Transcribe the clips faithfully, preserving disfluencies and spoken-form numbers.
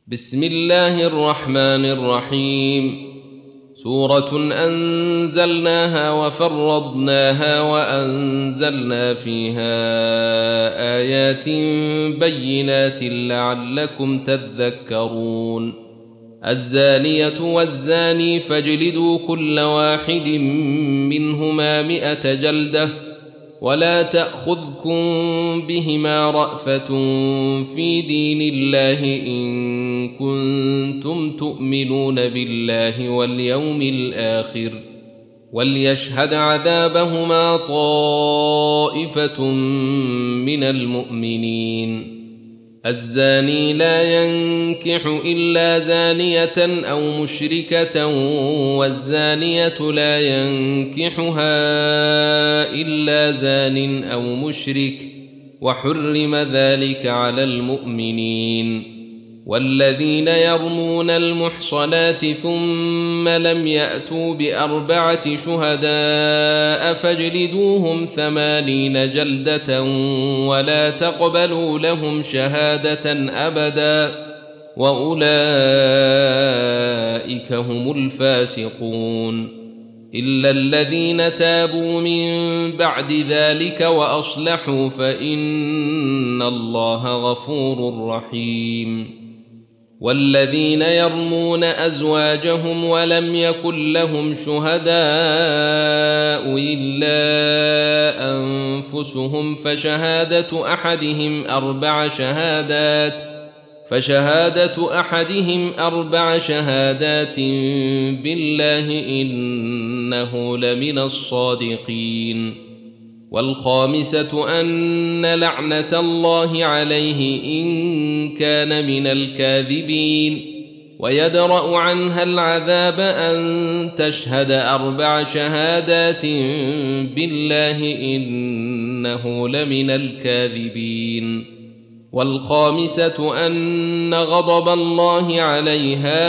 بسم الله الرحمن الرحيم. سورة أنزلناها وفرضناها وأنزلنا فيها آيات بينات لعلكم تذكرون. الزانية والزاني فاجلدوا كل واحد منهما مئة جلدة ولا تأخذكم بهما رأفة في دين الله إن كنتم تؤمنون بالله واليوم الآخر وليشهد عذابهما طائفة من المؤمنين. الزاني لا ينكح إلا زانية أو مشركة والزانية لا ينكحها إلا زان أو مشرك وحرم ذلك على المؤمنين. والذين يرمون المحصنات ثم لم يأتوا بأربعة شهداء فاجلدوهم ثمانين جلدة ولا تقبلوا لهم شهادة أبدا وأولئك هم الفاسقون. إلا الذين تابوا من بعد ذلك وأصلحوا فإن الله غفور رحيم. والذين يرمون أزواجهم ولم يكن لهم شهداء إلا أنفسهم فشهادة أحدهم أربع شهادات فشهادة أحدهم أربع شهادات بالله إنه لمن الصادقين. والخامسة أن لعنة الله عليه إن كان من الكاذبين. ويدرأ عنها العذاب أن تشهد أربع شهادات بالله إنه لمن الكاذبين. والخامسة أن غضب الله عليها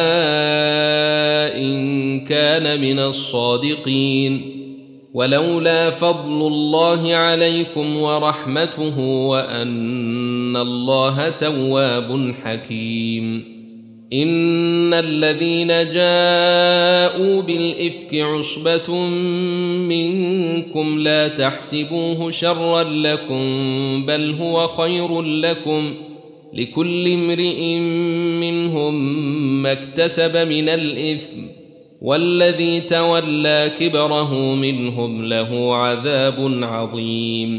إن كان من الصادقين. ولولا فضل الله عليكم ورحمته وأن الله تواب حكيم. إن الذين جاءوا بالإفك عصبة منكم لا تحسبوه شرا لكم بل هو خير لكم لكل امرئ منهم ما اكتسب من الإثم والذي تولى كبره منهم له عذاب عظيم.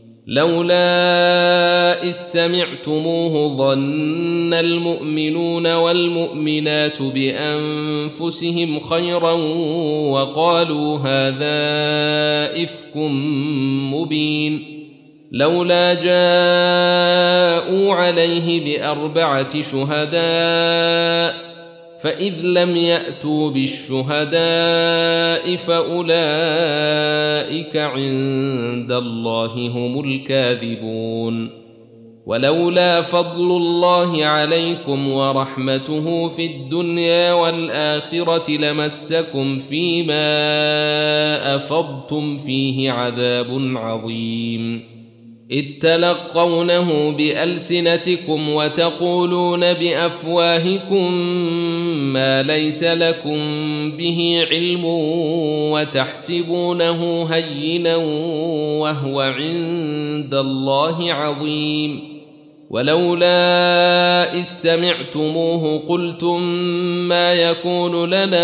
لولا إذ سمعتموه ظن المؤمنون والمؤمنات بأنفسهم خيرا وقالوا هذا إفك مبين. لولا جاءوا عليه بأربعة شهداء فإذ لم يأتوا بالشهداء فأولئك عند الله هم الكاذبون. ولولا فضل الله عليكم ورحمته في الدنيا والآخرة لمسكم فيما أفضتم فيه عذاب عظيم. إذ تلقونه بألسنتكم وتقولون بأفواهكم ما ليس لكم به علم وتحسبونه هينا وهو عند الله عظيم. ولولا إذ سمعتموه قلتم ما يكون لنا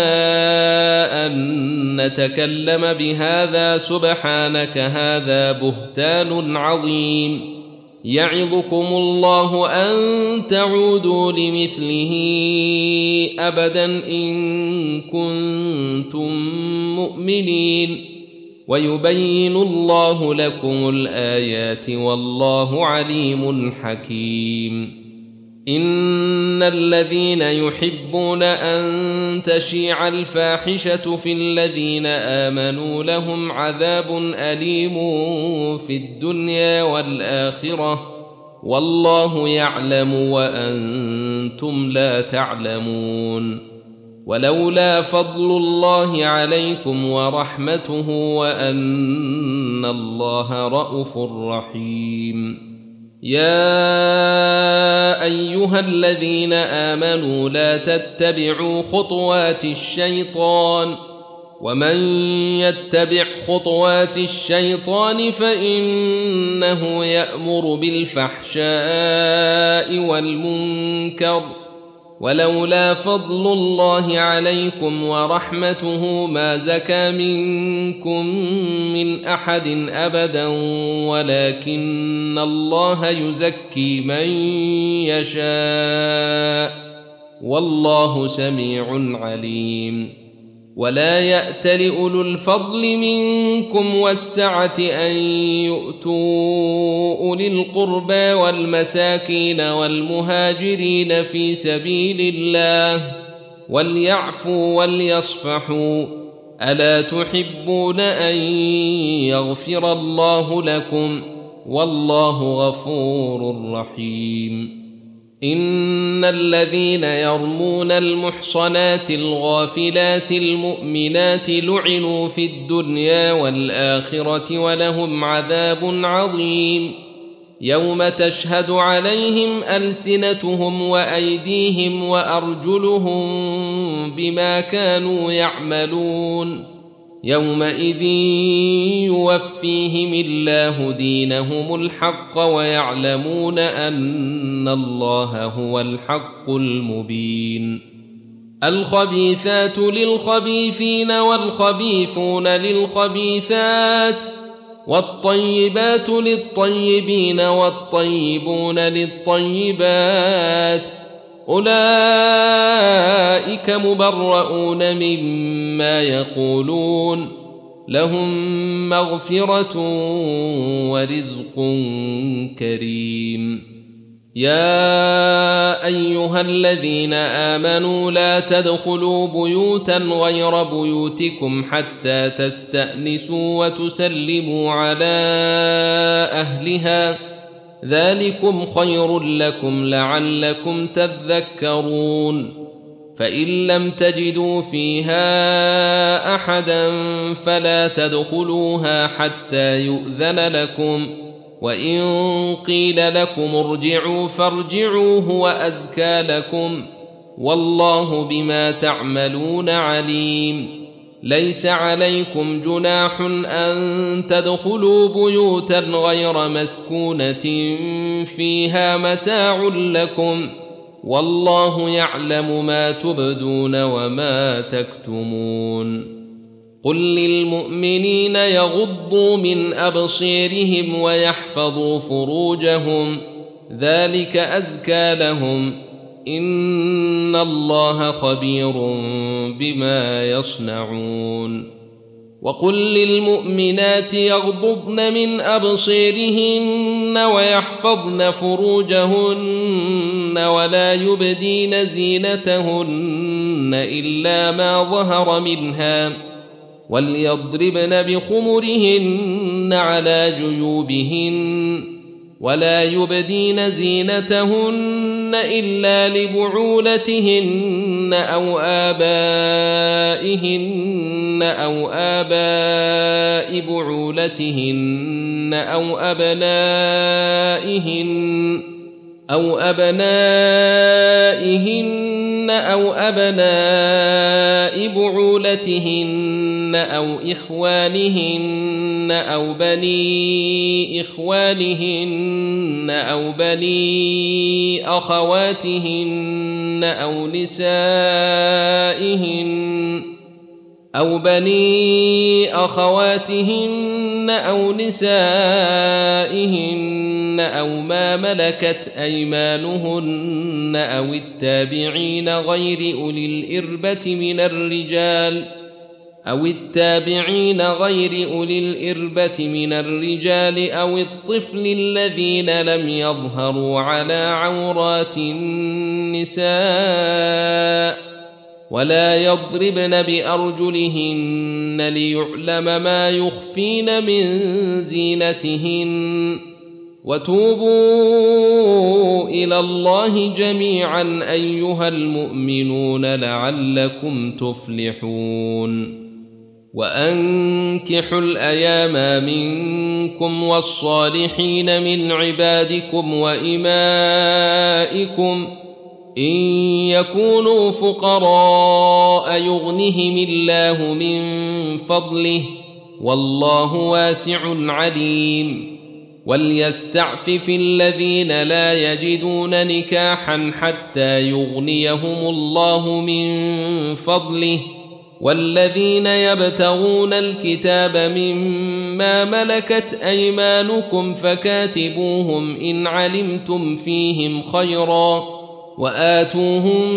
أن نتكلم بهذا سبحانك هذا بهتان عظيم. يعظكم الله أن تعودوا لمثله أبدا إن كنتم مؤمنين. ويبين الله لكم الآيات والله عليم حكيم. إن الذين يحبون أن تشيع الفاحشة في الذين آمنوا لهم عذاب أليم في الدنيا والآخرة والله يعلم وأنتم لا تعلمون. ولولا فضل الله عليكم ورحمته وأن الله رءوف رحيم. يا أيها الذين آمنوا لا تتبعوا خطوات الشيطان ومن يتبع خطوات الشيطان فإنه يأمر بالفحشاء والمنكر ولولا فضل الله عليكم ورحمته ما زكى منكم من أحد أبدا ولكن الله يزكي من يشاء والله سميع عليم ولا يأتل أولو الفضل منكم والسعة أن يؤتوا أولي القربى والمساكين والمهاجرين في سبيل الله وليعفوا وليصفحوا ألا تحبون أن يغفر الله لكم والله غفور رحيم إن الذين يرمون المحصنات الغافلات المؤمنات لعنوا في الدنيا والآخرة ولهم عذاب عظيم يوم تشهد عليهم ألسنتهم وأيديهم وأرجلهم بما كانوا يعملون يومئذ يوفيهم الله دينهم الحق ويعلمون أن الله هو الحق المبين الخبيثات للخبيثين والخبيثون للخبيثات والطيبات للطيبين والطيبون للطيبات أولئك مبرؤون مما يقولون لهم مغفرة ورزق كريم يا أيها الذين آمنوا لا تدخلوا بيوتا غير بيوتكم حتى تستأنسوا وتسلموا على أهلها ذلكم خير لكم لعلكم تذكرون فإن لم تجدوا فيها أحدا فلا تدخلوها حتى يؤذن لكم وإن قيل لكم ارجعوا فارجعوا هو أزكى لكم والله بما تعملون عليم ليس عليكم جناح أن تدخلوا بيوتا غير مسكونة فيها متاع لكم والله يعلم ما تبدون وما تكتمون قل للمؤمنين يغضوا من أبصيرهم ويحفظوا فروجهم ذلك أزكى لهم إن الله خبير بما يصنعون وقل للمؤمنات يغضضن من أبصيرهن ويحفظن فروجهن ولا يبدين زينتهن إلا ما ظهر منها وليضربن بخمرهن على جيوبهن ولا يبدين زينتهن إلا لبعولتهن أو آبائهن أو آباء بعولتهن أو أبنائهن أو أبنائهن أو أبناء بعولتهن أو إخوانهن أو بني إخوانهن أو بني أخواتهن أو نسائهن أو بني أخواتهن أو نسائهن أو ما ملكت أيمانهن أو التابعين غير أولي الإربة من الرجال أو التابعين غير أولي الإربة من الرجال أو الطفل الذين لم يظهروا على عورات النساء ولا يضربن بأرجلهن ليعلم ما يخفين من زينتهن وتوبوا إلى الله جميعا أيها المؤمنون لعلكم تفلحون وأنكحوا الأيام منكم والصالحين من عبادكم وإمائكم إن يكونوا فقراء يغنهم الله من فضله والله واسع عليم وليستعفف الذين لا يجدون نكاحا حتى يغنيهم الله من فضله والذين يبتغون الكتاب مما ملكت أيمانكم فكاتبوهم إن علمتم فيهم خيرا وآتوهم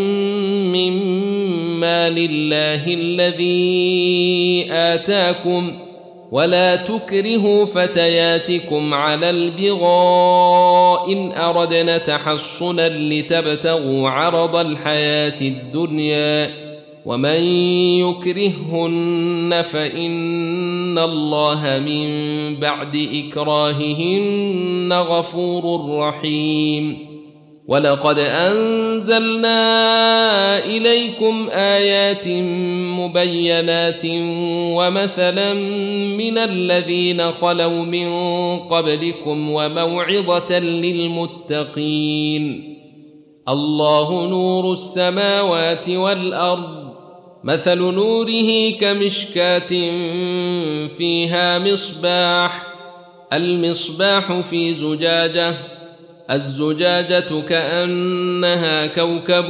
مما لله الذي آتاكم ولا تكرهوا فتياتكم على البغاء إن أردنا تحصنا لتبتغوا عرض الحياة الدنيا ومن يكرههن فإن الله من بعد إكراههن غفور رحيم ولقد أنزلنا إليكم آيات مبينات ومثلا من الذين خلوا من قبلكم وموعظة للمتقين الله نور السماوات والأرض مثل نوره كمشكاة فيها مصباح المصباح في زجاجة الزجاجة كأنها كوكب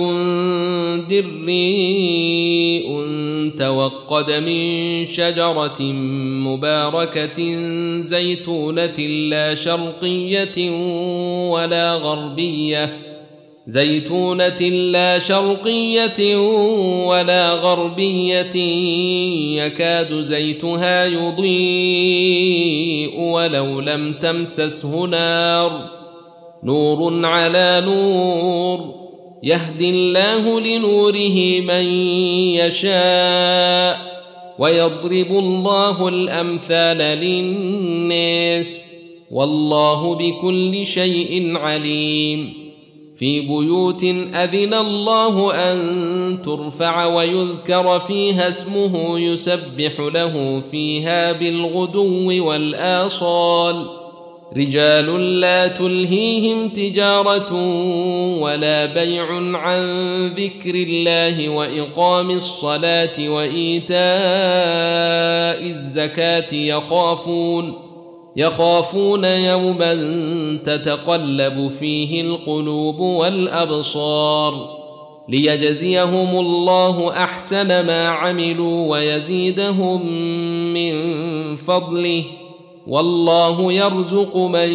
دريء توقد من شجرة مباركة زيتونة لا شرقية ولا غربية زيتونة لا شرقية ولا غربية يكاد زيتها يضيء ولو لم تمسسه نار نور على نور يهدي الله لنوره من يشاء ويضرب الله الأمثال للناس والله بكل شيء عليم في بيوت أذن الله أن ترفع ويذكر فيها اسمه يسبح له فيها بالغدو والآصال رجال لا تلهيهم تجارة ولا بيع عن ذكر الله وإقام الصلاة وإيتاء الزكاة يخافون يخافون يوما تتقلب فيه القلوب والأبصار ليجزيهم الله أحسن ما عملوا ويزيدهم من فضله والله يرزق من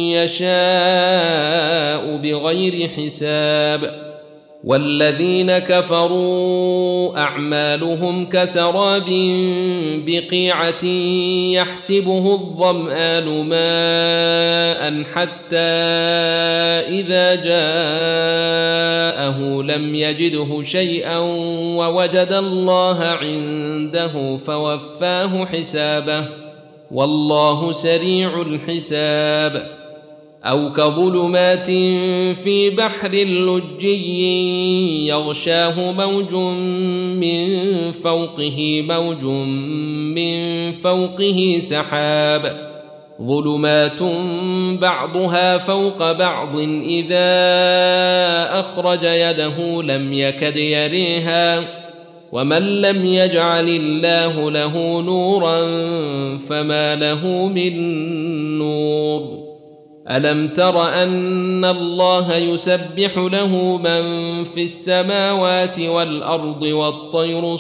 يشاء بغير حساب والذين كفروا أعمالهم كسراب بقيعة يحسبه الظمآن ماء حتى إذا جاءه لم يجده شيئا ووجد الله عنده فوفاه حسابه والله سريع الحساب أو كظلمات في بحر لجي يغشاه موج من فوقه موج من فوقه سحاب ظلمات بعضها فوق بعض إذا أخرج يده لم يكد يريها ومن لم يجعل الله له نورا فما له من نور ألم تر أن الله يسبح له من في السماوات والأرض والطير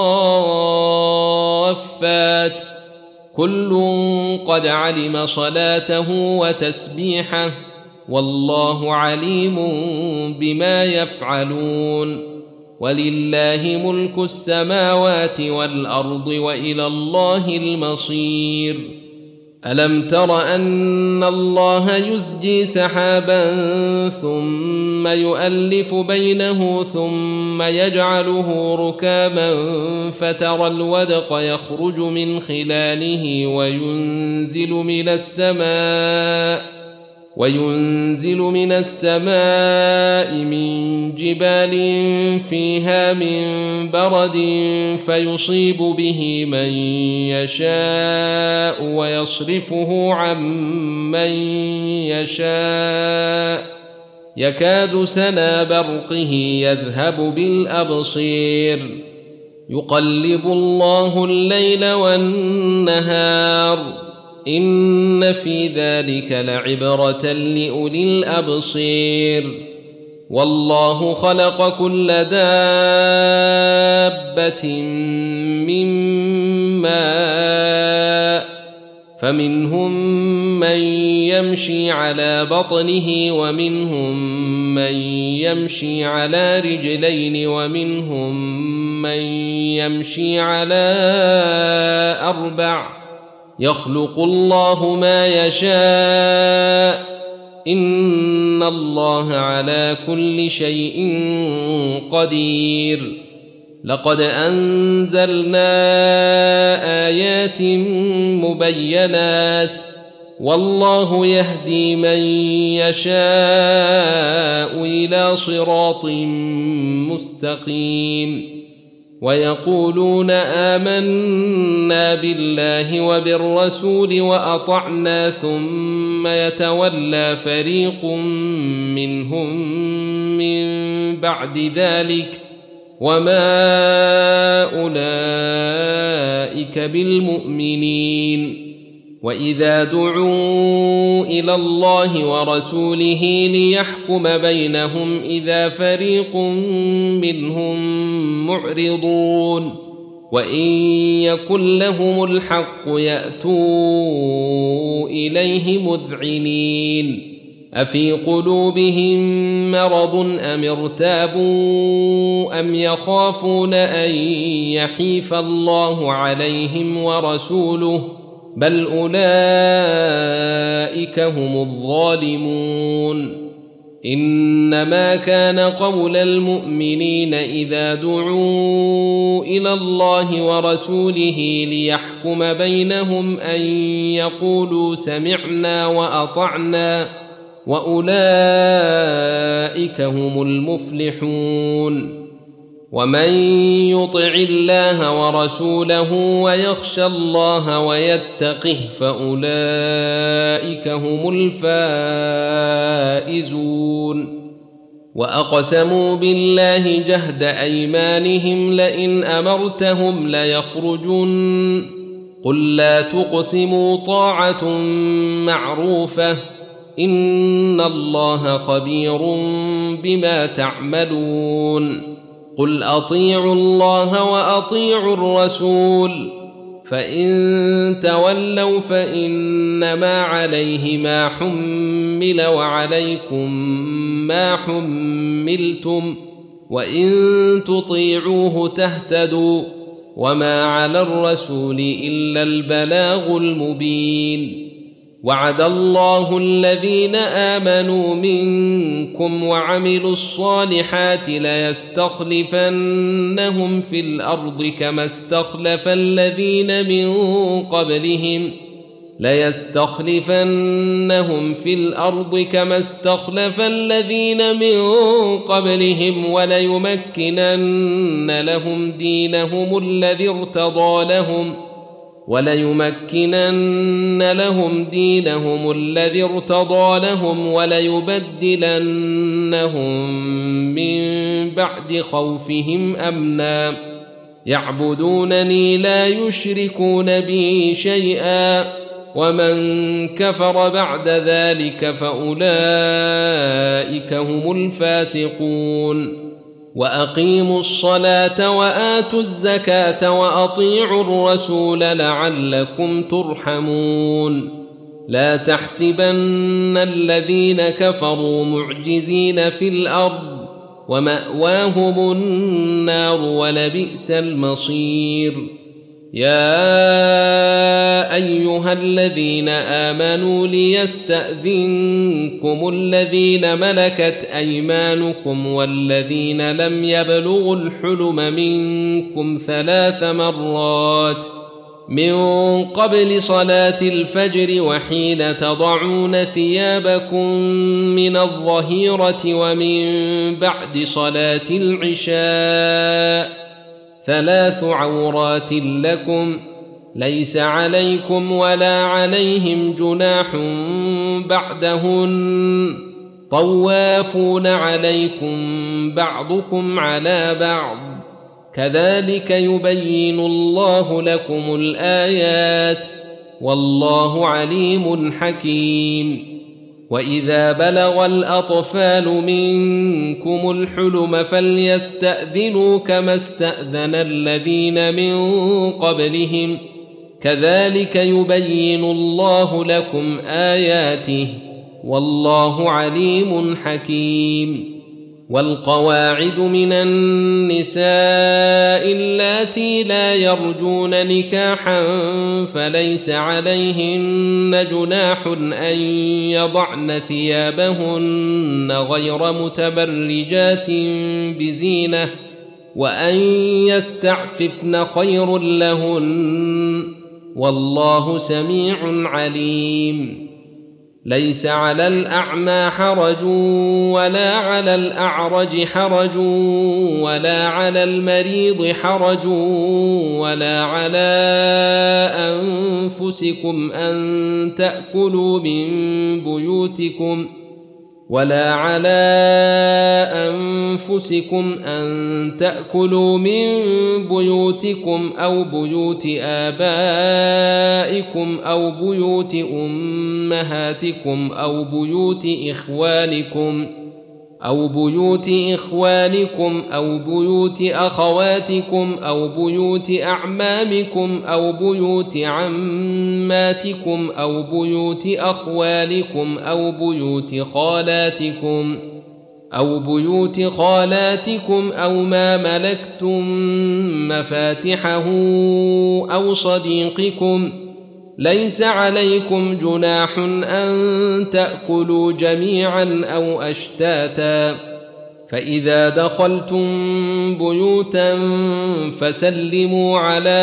صافات كل قد علم صلاته وتسبيحه والله عليم بما يفعلون ولله ملك السماوات والأرض وإلى الله المصير ألم تر أن الله يزجي سحابا ثم يؤلف بينه ثم يجعله ركاما فترى الودق يخرج من خلاله وينزل من السماء وينزل من السماء من جبال فيها من برد فيصيب به من يشاء ويصرفه عن من يشاء يكاد سنا برقه يذهب بالأبصير يقلب الله الليل والنهار إن في ذلك لعبرة لأولي الأبصير والله خلق كل دابة من ماء فمنهم من يمشي على بطنه ومنهم من يمشي على رجلين ومنهم من يمشي على أربع يخلق الله ما يشاء إن الله على كل شيء قدير لقد أنزلنا آيات مبينات والله يهدي من يشاء إلى صراط مستقيم ويقولون آمنا بالله وبالرسول وأطعنا ثم يتولى فريق منهم من بعد ذلك وما أولئك بالمؤمنين وإذا دعوا إلى الله ورسوله ليحكم بينهم إذا فريق منهم معرضون وإن يكن لهم الحق يأتوا إليه مذعنين أفي قلوبهم مرض أم ارتابوا أم يخافون أن يحيف الله عليهم ورسوله بل أولئك هم الظالمون إنما كان قول المؤمنين إذا دعوا إلى الله ورسوله ليحكم بينهم أن يقولوا سمعنا وأطعنا وأولئك هم المفلحون ومن يطع الله ورسوله ويخشى الله ويتقه فأولئك هم الفائزون وأقسموا بالله جهد أيمانهم لئن أمرتهم ليخرجن قل لا تقسموا طاعة معروفة إن الله خبير بما تعملون قل أطيعوا الله وأطيعوا الرسول فإن تولوا فإنما عليه ما حمل وعليكم ما حملتم وإن تطيعوه تهتدوا وما على الرسول إلا البلاغ المبين وعد الله الذين آمنوا منكم وعملوا الصالحات ليستخلفنهم في الأرض كما استخلف الذين من قبلهم ليستخلفنهم في الأرض كما استخلف الذين من قبلهم وليمكنن لهم دينهم الذي ارتضى لهم وليمكنن لهم دينهم الذي ارتضى لهم وليبدلنهم من بعد خوفهم أمنا يعبدونني لا يشركون بي شيئا ومن كفر بعد ذلك فأولئك هم الفاسقون وأقيموا الصلاة وآتوا الزكاة وأطيعوا الرسول لعلكم ترحمون لا تحسبن الذين كفروا معجزين في الأرض ومأواهم النار ولبئس المصير يا أيها الذين آمنوا ليستأذنكم الذين ملكت أيمانكم والذين لم يبلغوا الحلم منكم ثلاث مرات من قبل صلاة الفجر وحين تضعون ثيابكم من الظهيرة ومن بعد صلاة العشاء ثلاث عورات لكم ليس عليكم ولا عليهم جناح بعدهن طوافون عليكم بعضكم على بعض كذلك يبين الله لكم الآيات والله عليم حكيم. وإذا بلغ الأطفال منكم الحلم فليستأذنوا كما استأذن الذين من قبلهم كذلك يبين الله لكم آياته والله عليم حكيم. والقواعد من النساء اللاتي لا يرجون نكاحا فليس عليهن جناح أن يضعن ثيابهن غير متبرجات بزينة وأن يستعففن خير لهن والله سميع عليم. ليس على الأعمى حرج ولا على الأعرج حرج ولا على المريض حرج ولا على أنفسكم أن تأكلوا من بيوتكم ولا على أنفسكم أن تأكلوا من بيوتكم أو بيوت آبائكم أو بيوت أمهاتكم أو بيوت إخوانكم أو بيوت إخوانكم أو بيوت أخواتكم أو بيوت أعمامكم أو بيوت عماتكم أو بيوت أخوالكم أو بيوت خالاتكم أو بيوت خالاتكم أو ما ملكتم مفاتحه أو صديقكم ليس عليكم جناح أن تأكلوا جميعا أو أشتاتا فإذا دخلتم بيوتا فسلموا على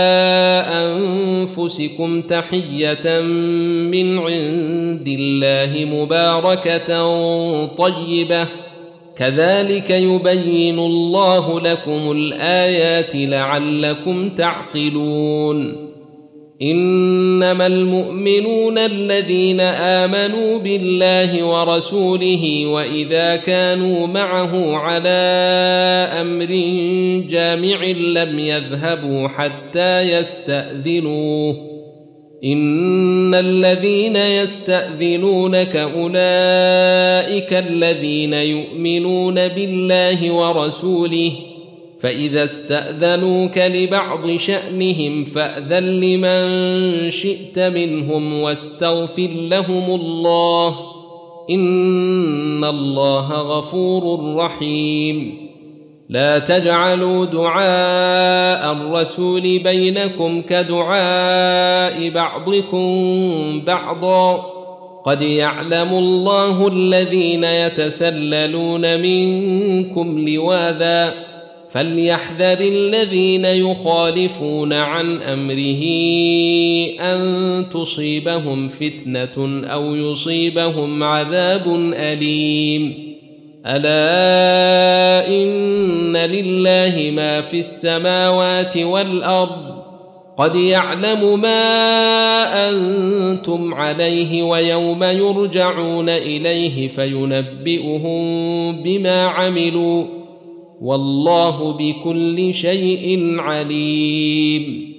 أنفسكم تحية من عند الله مباركة طيبة كذلك يبين الله لكم الآيات لعلكم تعقلون. إنما المؤمنون الذين آمنوا بالله ورسوله وإذا كانوا معه على أمر جامع لم يذهبوا حتى يستأذنوه إن الذين يستأذنونك أولئك الذين يؤمنون بالله ورسوله فإذا استأذنوك لبعض شأنهم فأذن لمن شئت منهم واستغفر لهم الله إن الله غفور رحيم. لا تجعلوا دعاء الرسول بينكم كدعاء بعضكم بعضا قد يعلم الله الذين يتسللون منكم لواذا فليحذر الذين يخالفون عن أمره أن تصيبهم فتنة أو يصيبهم عذاب أليم. ألا إن لله ما في السماوات والأرض قد يعلم ما أنتم عليه ويوم يرجعون إليه فينبئهم بما عملوا والله بكل شيء عليم.